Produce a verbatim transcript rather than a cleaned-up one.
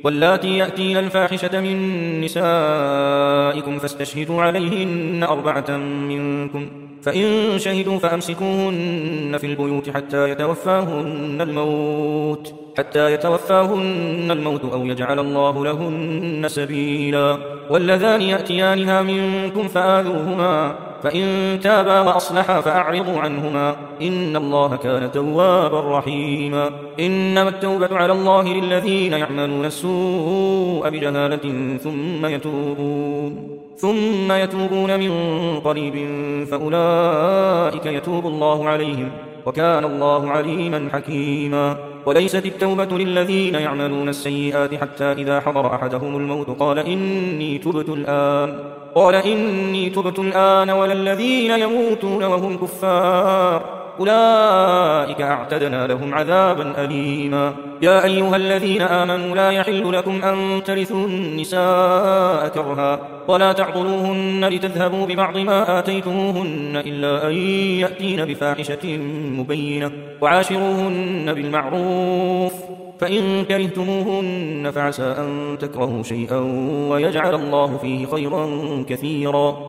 واللاتي يأتين الفاحشة من نسائكم فاستشهدوا عليهن أربعة منكم، فإن شهدوا فأمسكوهن في البيوت حتى يتوفاهن الموت حتى يتوفاهن الموت أو يجعل الله لهن سبيلا. واللذان يأتيانها منكم فآذوهما، فإن تابا وأصلحا فأعرضوا عنهما، إن الله كان توابا رحيما. إنما التوبة على الله للذين يعملون السوء بجهالة ثم يتوبون ثم يتوبون من قريب فأولئك يتوب الله عليهم، وكان الله عليما حكيما. وليست التوبة للذين يعملون السيئات حتى إذا حضر أحدهم الموت قال إني تبت الآن قال إني تبت الآن ولا الذين يموتون وهم كفار أولئك أعتدنا لهم عذابا أليما. يا أيها الذين آمنوا لا يحل لكم أن ترثوا النساء كرها ولا تعضلوهن لتذهبوا ببعض ما آتيتموهن إلا أن يأتين بفاحشة مبينة، وعاشروهن بالمعروف، فإن كرهتموهن فعسى أن تكرهوا شيئا ويجعل الله فيه خيرا كثيرا.